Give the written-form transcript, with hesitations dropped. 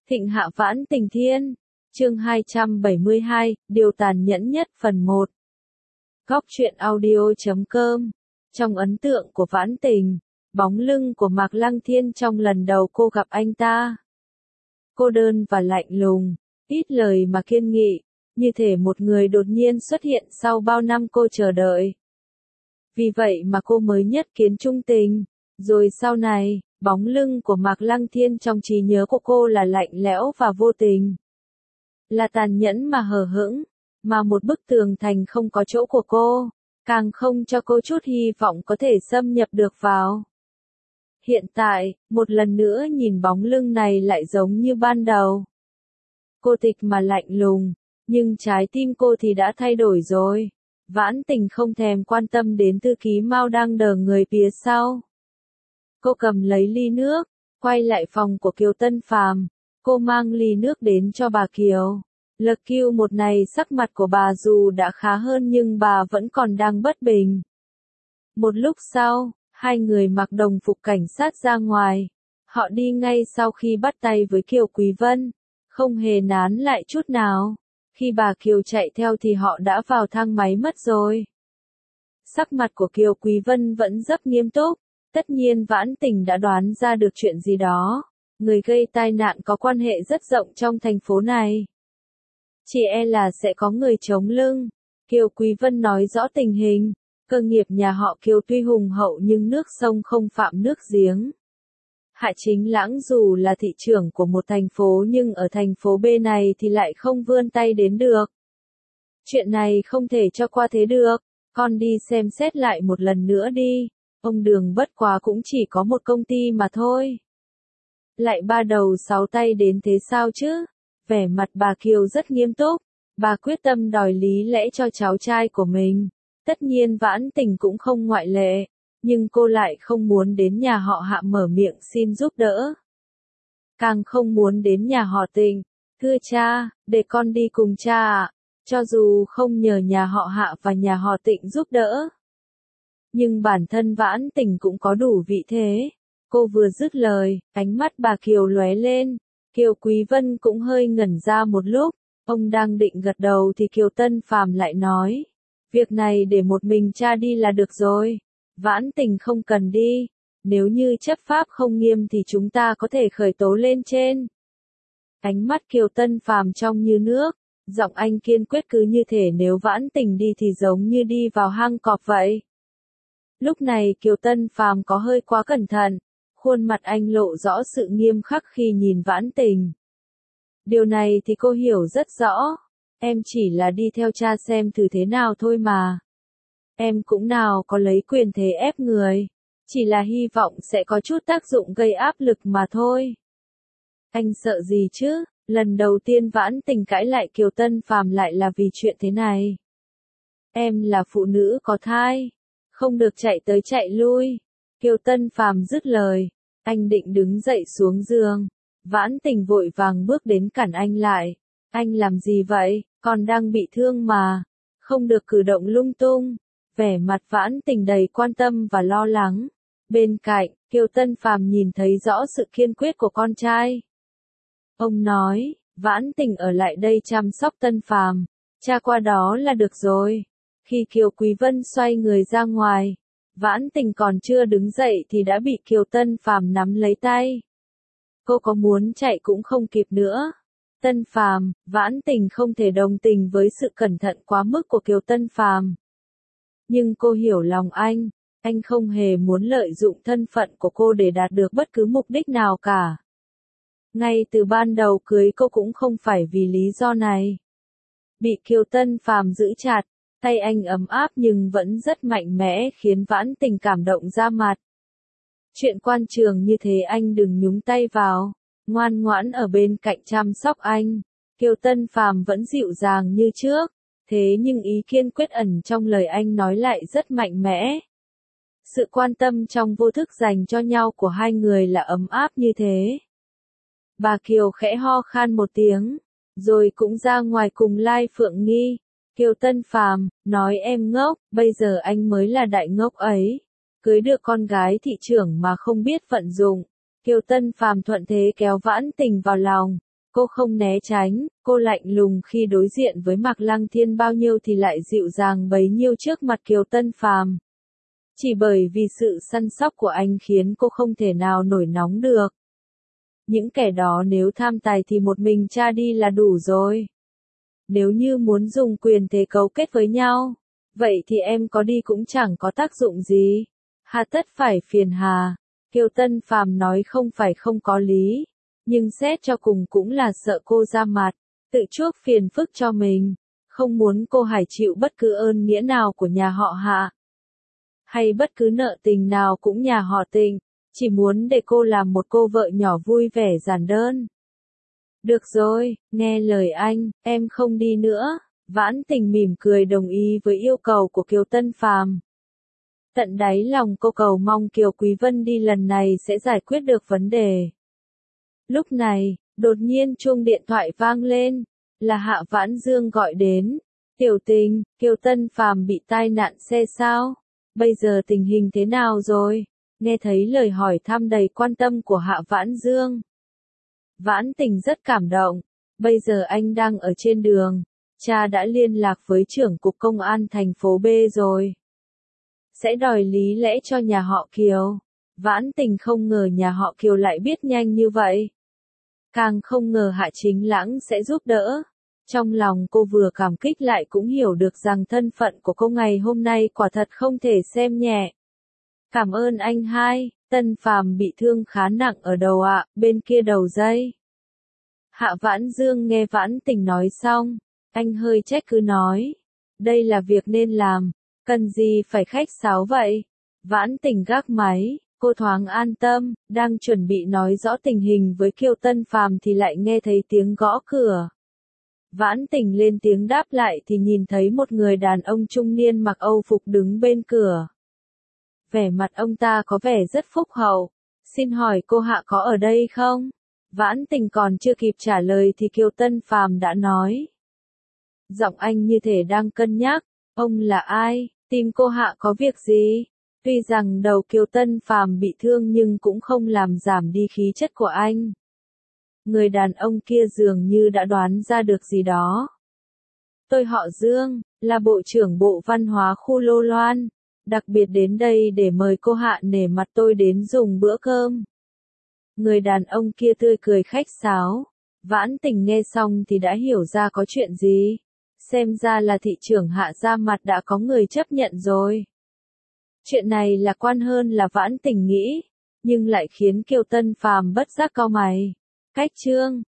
Thịnh hạ Vãn Tình Thiên, chương 272, điều tàn nhẫn nhất phần 1. Góc truyện audio.com. Trong ấn tượng của Vãn Tình, bóng lưng của Mạc Lăng Thiên trong lần đầu cô gặp anh ta. Cô đơn và lạnh lùng, ít lời mà kiên nghị, như thể một người đột nhiên xuất hiện sau bao năm cô chờ đợi. Vì vậy mà cô mới nhất kiến trung tình, rồi sau này, bóng lưng của Mạc Lăng Thiên trong trí nhớ của cô là lạnh lẽo và vô tình. Là tàn nhẫn mà hờ hững, mà một bức tường thành không có chỗ của cô, càng không cho cô chút hy vọng có thể xâm nhập được vào. Hiện tại, một lần nữa nhìn bóng lưng này lại giống như ban đầu. Cô tịch mà lạnh lùng, nhưng trái tim cô thì đã thay đổi rồi. Vãn Tình không thèm quan tâm đến thư ký Mao đang đờ người phía sau. Cô cầm lấy ly nước, quay lại phòng của Kiều Tân Phàm. Cô mang ly nước đến cho bà Kiều. Lực Kiều một này sắc mặt của bà dù đã khá hơn nhưng bà vẫn còn đang bất bình. Một lúc sau, hai người mặc đồng phục cảnh sát ra ngoài. Họ đi ngay sau khi bắt tay với Kiều Quý Vân, không hề nán lại chút nào. Khi bà Kiều chạy theo thì họ đã vào thang máy mất rồi. Sắc mặt của Kiều Quý Vân vẫn rất nghiêm túc. Tất nhiên Vãn Tình đã đoán ra được chuyện gì đó. Người gây tai nạn có quan hệ rất rộng trong thành phố này. Chỉ e là sẽ có người chống lưng. Kiều Quý Vân nói rõ tình hình. Cơ nghiệp nhà họ Kiều tuy hùng hậu nhưng nước sông không phạm nước giếng. Hạ Chính Lãng dù là thị trưởng của một thành phố nhưng ở thành phố B này thì lại không vươn tay đến được. Chuyện này không thể cho qua thế được. Con đi xem xét lại một lần nữa đi. Ông Đường bất quá cũng chỉ có một công ty mà thôi. Lại ba đầu sáu tay đến thế sao chứ? Vẻ mặt bà Kiều rất nghiêm túc. Bà quyết tâm đòi lý lẽ cho cháu trai của mình. Tất nhiên Vãn Tình cũng không ngoại lệ. Nhưng cô lại không muốn đến nhà họ Hạ mở miệng xin giúp đỡ. Càng không muốn đến nhà họ Tình. Thưa cha, để con đi cùng cha ạ. Cho dù không nhờ nhà họ Hạ và nhà họ Tịnh giúp đỡ. Nhưng bản thân Vãn Tình cũng có đủ vị thế. Cô vừa dứt lời, ánh mắt bà Kiều lóe lên. Kiều Quý Vân cũng hơi ngẩn ra một lúc. Ông đang định gật đầu thì Kiều Tân Phàm lại nói. Việc này để một mình cha đi là được rồi. Vãn Tình không cần đi. Nếu như chấp pháp không nghiêm thì chúng ta có thể khởi tố lên trên. Ánh mắt Kiều Tân Phàm trong như nước. Giọng anh kiên quyết cứ như thể nếu Vãn Tình đi thì giống như đi vào hang cọp vậy. Lúc này Kiều Tân Phàm có hơi quá cẩn thận. Khuôn mặt anh lộ rõ sự nghiêm khắc khi nhìn Vãn Tình. Điều này thì cô hiểu rất rõ. Em chỉ là đi theo cha xem thử thế nào thôi mà. Em cũng nào có lấy quyền thế ép người. Chỉ là hy vọng sẽ có chút tác dụng gây áp lực mà thôi. Anh sợ gì chứ? Lần đầu tiên Vãn Tình cãi lại Kiều Tân Phàm lại là vì chuyện thế này. Em là phụ nữ có thai. Không được chạy tới chạy lui. Kiều Tân Phàm dứt lời. Anh định đứng dậy xuống giường. Vãn Tình vội vàng bước đến cản anh lại. Anh làm gì vậy? Con đang bị thương mà. Không được cử động lung tung. Vẻ mặt Vãn Tình đầy quan tâm và lo lắng. Bên cạnh, Kiều Tân Phàm nhìn thấy rõ sự kiên quyết của con trai. Ông nói, Vãn Tình ở lại đây chăm sóc Tân Phàm. Cha qua đó là được rồi. Khi Kiều Quý Vân xoay người ra ngoài, Vãn Tình còn chưa đứng dậy thì đã bị Kiều Tân Phàm nắm lấy tay. Cô có muốn chạy cũng không kịp nữa. Tân Phàm, Vãn Tình không thể đồng tình với sự cẩn thận quá mức của Kiều Tân Phàm. Nhưng cô hiểu lòng anh không hề muốn lợi dụng thân phận của cô để đạt được bất cứ mục đích nào cả. Ngay từ ban đầu cưới cô cũng không phải vì lý do này. Bị Kiều Tân Phàm giữ chặt, tay anh ấm áp nhưng vẫn rất mạnh mẽ khiến Vãn Tình cảm động ra mặt. Chuyện quan trường như thế anh đừng nhúng tay vào, ngoan ngoãn ở bên cạnh chăm sóc anh. Kiều Tân Phàm vẫn dịu dàng như trước, thế nhưng ý kiên quyết ẩn trong lời anh nói lại rất mạnh mẽ. Sự quan tâm trong vô thức dành cho nhau của hai người là ấm áp như thế. Bà Kiều khẽ ho khan một tiếng, rồi cũng ra ngoài cùng Lai Phượng Nghi. Kiều Tân Phàm nói em ngốc, bây giờ anh mới là đại ngốc ấy. Cưới được con gái thị trưởng mà không biết vận dụng. Kiều Tân Phàm thuận thế kéo Vãn Tình vào lòng. Cô không né tránh, cô lạnh lùng khi đối diện với Mạc Lăng Thiên bao nhiêu thì lại dịu dàng bấy nhiêu trước mặt Kiều Tân Phàm. Chỉ bởi vì sự săn sóc của anh khiến cô không thể nào nổi nóng được. Những kẻ đó nếu tham tài thì một mình cha đi là đủ rồi. Nếu như muốn dùng quyền thế cấu kết với nhau, vậy thì em có đi cũng chẳng có tác dụng gì. Hà tất phải phiền hà. Kiều Tân Phàm nói không phải không có lý, nhưng xét cho cùng cũng là sợ cô ra mặt, tự chuốc phiền phức cho mình, không muốn cô Hải chịu bất cứ ơn nghĩa nào của nhà họ Hạ, hay bất cứ nợ tình nào cũng nhà họ Tình, chỉ muốn để cô làm một cô vợ nhỏ vui vẻ giản đơn. Được rồi, nghe lời anh, em không đi nữa. Vãn Tình mỉm cười đồng ý với yêu cầu của Kiều Tân Phàm. Tận đáy lòng cô cầu mong Kiều Quý Vân đi lần này sẽ giải quyết được vấn đề. Lúc này, đột nhiên chuông điện thoại vang lên, là Hạ Vãn Dương gọi đến. Tiểu Tình, Kiều Tân Phàm bị tai nạn xe sao? Bây giờ tình hình thế nào rồi? Nghe thấy lời hỏi thăm đầy quan tâm của Hạ Vãn Dương. Vãn Tình rất cảm động, bây giờ anh đang ở trên đường, cha đã liên lạc với trưởng cục công an thành phố B rồi. Sẽ đòi lý lẽ cho nhà họ Kiều. Vãn Tình không ngờ nhà họ Kiều lại biết nhanh như vậy. Càng không ngờ Hạ Chính Lãng sẽ giúp đỡ. Trong lòng cô vừa cảm kích lại cũng hiểu được rằng thân phận của cô ngày hôm nay quả thật không thể xem nhẹ. Cảm ơn anh hai. Tân Phàm bị thương khá nặng ở đầu ạ, bên kia đầu dây. Hạ Vãn Dương nghe Vãn Tình nói xong, anh hơi trách cứ nói. Đây là việc nên làm, cần gì phải khách sáo vậy? Vãn Tình gác máy, cô thoáng an tâm, đang chuẩn bị nói rõ tình hình với Kiều Tân Phàm thì lại nghe thấy tiếng gõ cửa. Vãn Tình lên tiếng đáp lại thì nhìn thấy một người đàn ông trung niên mặc Âu phục đứng bên cửa. Vẻ mặt ông ta có vẻ rất phúc hậu. Xin hỏi cô Hạ có ở đây không? Vãn Tình còn chưa kịp trả lời thì Kiều Tân Phàm đã nói. Giọng anh như thể đang cân nhắc, ông là ai, tìm cô Hạ có việc gì? Tuy rằng đầu Kiều Tân Phàm bị thương nhưng cũng không làm giảm đi khí chất của anh. Người đàn ông kia dường như đã đoán ra được gì đó. Tôi họ Dương, là Bộ trưởng Bộ Văn hóa khu Lô Loan. Đặc biệt đến đây để mời cô Hạ nể mặt tôi đến dùng bữa cơm. Người đàn ông kia tươi cười khách sáo. Vãn Tình nghe xong thì đã hiểu ra có chuyện gì. Xem ra là thị trưởng Hạ ra mặt đã có người chấp nhận rồi. Chuyện này lạc quan hơn là Vãn Tình nghĩ, nhưng lại khiến Kiều Tân Phàm bất giác cau mày. Cách chương